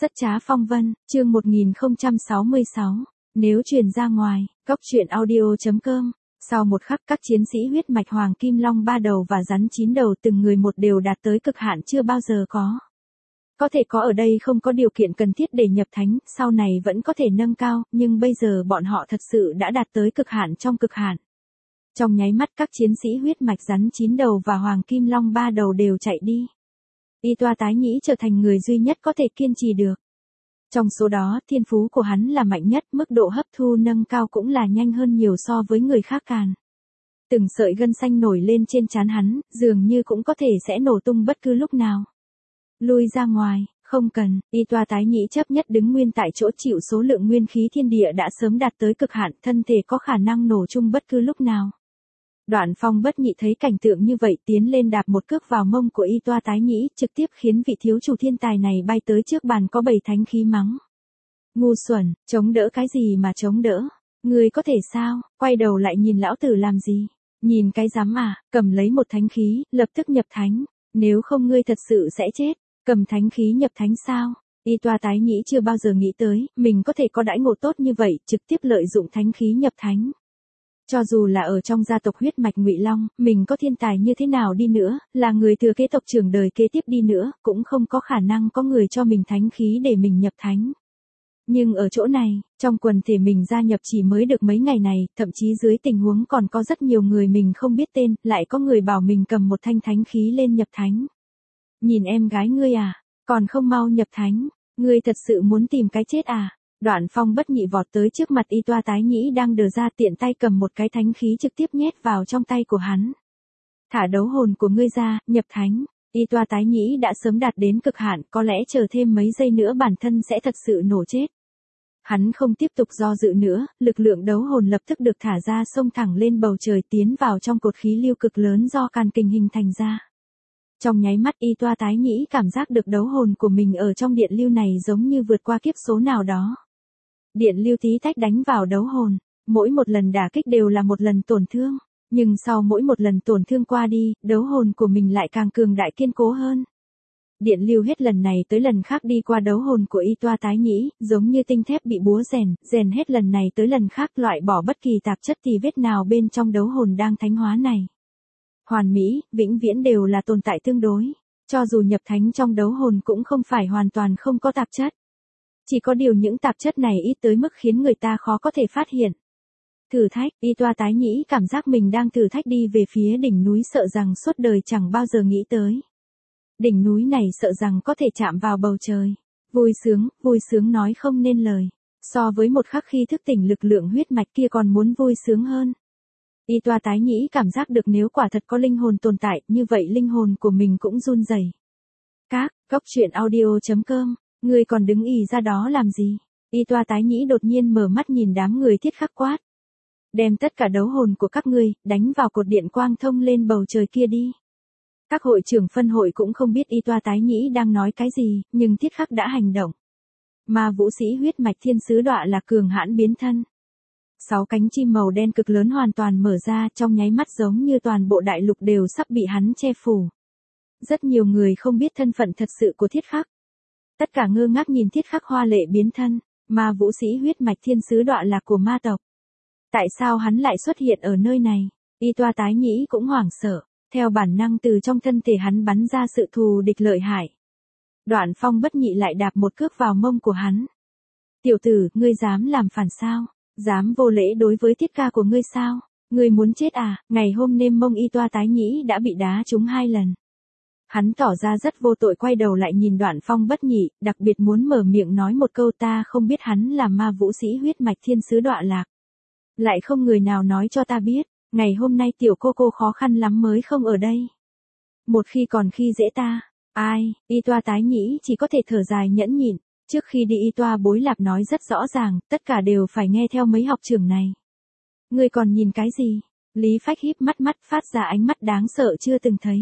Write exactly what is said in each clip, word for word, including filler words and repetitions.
Rất trá phong vân, chương một nghìn không trăm sáu mươi sáu. Nếu truyền ra ngoài, góc truyện audio chấm com. Sau một khắc, các chiến sĩ huyết mạch hoàng kim long ba đầu và rắn chín đầu từng người một đều đạt tới cực hạn chưa bao giờ có. Có thể có ở đây không có điều kiện cần thiết để nhập thánh, sau này vẫn có thể nâng cao, nhưng bây giờ bọn họ thật sự đã đạt tới cực hạn trong cực hạn. Trong nháy mắt các chiến sĩ huyết mạch rắn chín đầu và hoàng kim long ba đầu đều chạy đi. Y Toa tái nhĩ trở thành người duy nhất có thể kiên trì được. Trong số đó, thiên phú của hắn là mạnh nhất, mức độ hấp thu nâng cao cũng là nhanh hơn nhiều so với người khác càn. Từng sợi gân xanh nổi lên trên trán hắn, dường như cũng có thể sẽ nổ tung bất cứ lúc nào. Lui ra ngoài, không cần, Y Toa tái nhĩ chấp nhất đứng nguyên tại chỗ, chịu số lượng nguyên khí thiên địa đã sớm đạt tới cực hạn, thân thể có khả năng nổ chung bất cứ lúc nào. Đoạn Phong bất nhị thấy cảnh tượng như vậy, tiến lên đạp một cước vào mông của Y Toa tái nhĩ, trực tiếp khiến vị thiếu chủ thiên tài này bay tới trước bàn có bảy thánh khí mắng. Ngu xuẩn, chống đỡ cái gì mà chống đỡ? Ngươi có thể sao? Quay đầu lại nhìn lão tử làm gì? Nhìn cái dám à, cầm lấy một thánh khí, lập tức nhập thánh. Nếu không ngươi thật sự sẽ chết. Cầm thánh khí nhập thánh sao? Y Toa tái nhĩ chưa bao giờ nghĩ tới, mình có thể có đãi ngộ tốt như vậy, trực tiếp lợi dụng thánh khí nhập thánh. Cho dù là ở trong gia tộc huyết mạch Ngụy Long, mình có thiên tài như thế nào đi nữa, là người thừa kế tộc trưởng đời kế tiếp đi nữa, cũng không có khả năng có người cho mình thánh khí để mình nhập thánh. Nhưng ở chỗ này, trong quần thể mình gia nhập chỉ mới được mấy ngày này, thậm chí dưới tình huống còn có rất nhiều người mình không biết tên, lại có người bảo mình cầm một thanh thánh khí lên nhập thánh. Nhìn em gái ngươi à, còn không mau nhập thánh, ngươi thật sự muốn tìm cái chết à? Đoạn Phong bất nhị vọt tới trước mặt Y Toa tái nhĩ đang đờ ra, tiện tay cầm một cái thánh khí trực tiếp nhét vào trong tay của hắn. Thả đấu hồn của ngươi ra, nhập thánh. Y Toa tái nhĩ đã sớm đạt đến cực hạn, có lẽ chờ thêm mấy giây nữa bản thân sẽ thật sự nổ chết. Hắn không tiếp tục do dự nữa, lực lượng đấu hồn lập tức được thả ra, xông thẳng lên bầu trời, tiến vào trong cột khí lưu cực lớn do càn kình hình thành ra. Trong nháy mắt Y Toa tái nhĩ cảm giác được đấu hồn của mình ở trong điện lưu này giống như vượt qua kiếp số nào đó. Điện lưu tí tách đánh vào đấu hồn, mỗi một lần đả kích đều là một lần tổn thương, nhưng sau mỗi một lần tổn thương qua đi, đấu hồn của mình lại càng cường đại kiên cố hơn. Điện lưu hết lần này tới lần khác đi qua đấu hồn của Y Toa tái nhĩ, giống như tinh thép bị búa rèn, rèn hết lần này tới lần khác, loại bỏ bất kỳ tạp chất tì vết nào bên trong đấu hồn đang thánh hóa này. Hoàn mỹ, vĩnh viễn đều là tồn tại tương đối, cho dù nhập thánh trong đấu hồn cũng không phải hoàn toàn không có tạp chất. Chỉ có điều những tạp chất này ít tới mức khiến người ta khó có thể phát hiện. Thử thách, Y Toa tái nhĩ cảm giác mình đang thử thách đi về phía đỉnh núi, sợ rằng suốt đời chẳng bao giờ nghĩ tới. Đỉnh núi này sợ rằng có thể chạm vào bầu trời. Vui sướng, vui sướng nói không nên lời. So với một khắc khi thức tỉnh lực lượng huyết mạch kia còn muốn vui sướng hơn. Y Toa tái nhĩ cảm giác được nếu quả thật có linh hồn tồn tại, như vậy linh hồn của mình cũng run rẩy. Các, góc truyện audio chấm com. Ngươi còn đứng ì ra đó làm gì? Y Toa tái nhĩ đột nhiên mở mắt nhìn đám người thiết khắc quát. Đem tất cả đấu hồn của các ngươi, đánh vào cột điện quang thông lên bầu trời kia đi. Các hội trưởng phân hội cũng không biết Y Toa tái nhĩ đang nói cái gì, nhưng thiết khắc đã hành động. Mà vũ sĩ huyết mạch thiên sứ đọa là cường hãn biến thân. Sáu cánh chim màu đen cực lớn hoàn toàn mở ra, trong nháy mắt giống như toàn bộ đại lục đều sắp bị hắn che phủ. Rất nhiều người không biết thân phận thật sự của thiết khắc. Tất cả ngơ ngác nhìn thiết khắc hoa lệ biến thân, mà vũ sĩ huyết mạch thiên sứ đọa lạc của ma tộc. Tại sao hắn lại xuất hiện ở nơi này? Y Toa tái nhĩ cũng hoảng sợ, theo bản năng từ trong thân thể hắn bắn ra sự thù địch lợi hại. Đoạn Phong bất nhị lại đạp một cước vào mông của hắn. Tiểu tử, ngươi dám làm phản sao? Dám vô lễ đối với thiết ca của ngươi sao? Ngươi muốn chết à? Ngày hôm nêm mông Y Toa tái nhĩ đã bị đá trúng hai lần. Hắn tỏ ra rất vô tội, quay đầu lại nhìn Đoạn Phong bất nhị, đặc biệt muốn mở miệng nói một câu, ta không biết hắn là ma vũ sĩ huyết mạch thiên sứ đọa lạc. Lại không người nào nói cho ta biết, ngày hôm nay tiểu cô cô khó khăn lắm mới không ở đây. Một khi còn khi dễ ta, ai, Y Toa tái nhĩ chỉ có thể thở dài nhẫn nhịn, trước khi đi Y Toa bối lạp nói rất rõ ràng, tất cả đều phải nghe theo mấy học trưởng này. Ngươi còn nhìn cái gì? Lý Phách híp mắt mắt phát ra ánh mắt đáng sợ chưa từng thấy.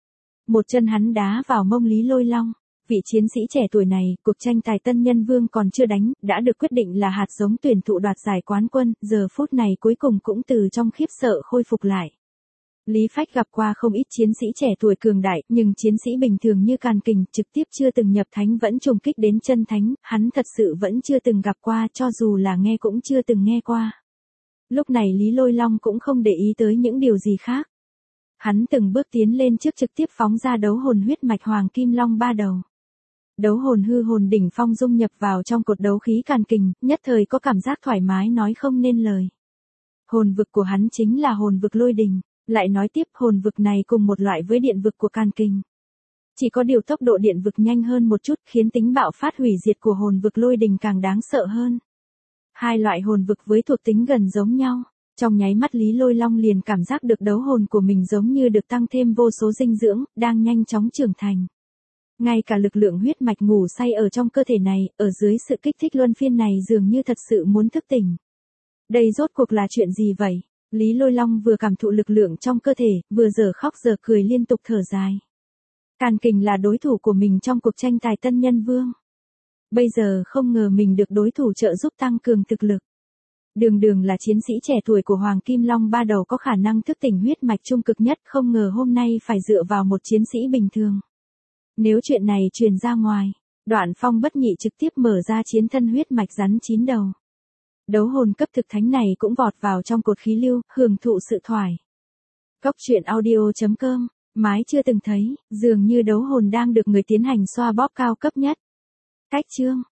Một chân hắn đá vào mông Lý Lôi Long. Vị chiến sĩ trẻ tuổi này, cuộc tranh tài tân nhân vương còn chưa đánh, đã được quyết định là hạt giống tuyển thụ đoạt giải quán quân, giờ phút này cuối cùng cũng từ trong khiếp sợ khôi phục lại. Lý Phách gặp qua không ít chiến sĩ trẻ tuổi cường đại, nhưng chiến sĩ bình thường như Càn Kình, trực tiếp chưa từng nhập thánh vẫn trùng kích đến chân thánh, hắn thật sự vẫn chưa từng gặp qua, cho dù là nghe cũng chưa từng nghe qua. Lúc này Lý Lôi Long cũng không để ý tới những điều gì khác. Hắn từng bước tiến lên trước trực tiếp phóng ra đấu hồn huyết mạch Hoàng Kim Long ba đầu. Đấu hồn hư hồn đỉnh phong dung nhập vào trong cột đấu khí Càn Kình, nhất thời có cảm giác thoải mái nói không nên lời. Hồn vực của hắn chính là hồn vực lôi đình, lại nói tiếp hồn vực này cùng một loại với điện vực của Càn Kình. Chỉ có điều tốc độ điện vực nhanh hơn một chút khiến tính bạo phát hủy diệt của hồn vực lôi đình càng đáng sợ hơn. Hai loại hồn vực với thuộc tính gần giống nhau, trong nháy mắt Lý Lôi Long liền cảm giác được đấu hồn của mình giống như được tăng thêm vô số dinh dưỡng, đang nhanh chóng trưởng thành. Ngay cả lực lượng huyết mạch ngủ say ở trong cơ thể này, ở dưới sự kích thích luân phiên này dường như thật sự muốn thức tỉnh. Đây rốt cuộc là chuyện gì vậy? Lý Lôi Long vừa cảm thụ lực lượng trong cơ thể, vừa giờ khóc giờ cười liên tục thở dài. Càn Kình là đối thủ của mình trong cuộc tranh tài Tân Nhân Vương. Bây giờ không ngờ mình được đối thủ trợ giúp tăng cường thực lực. Đường đường là chiến sĩ trẻ tuổi của Hoàng Kim Long ba đầu có khả năng thức tỉnh huyết mạch trung cực nhất, không ngờ hôm nay phải dựa vào một chiến sĩ bình thường. Nếu chuyện này truyền ra ngoài, Đoạn Phong bất nhị trực tiếp mở ra chiến thân huyết mạch rắn chín đầu. Đấu hồn cấp thực thánh này cũng vọt vào trong cột khí lưu, hưởng thụ sự thoải. Cốc truyện audio chấm com, mái chưa từng thấy, dường như đấu hồn đang được người tiến hành xoa bóp cao cấp nhất. Cách chương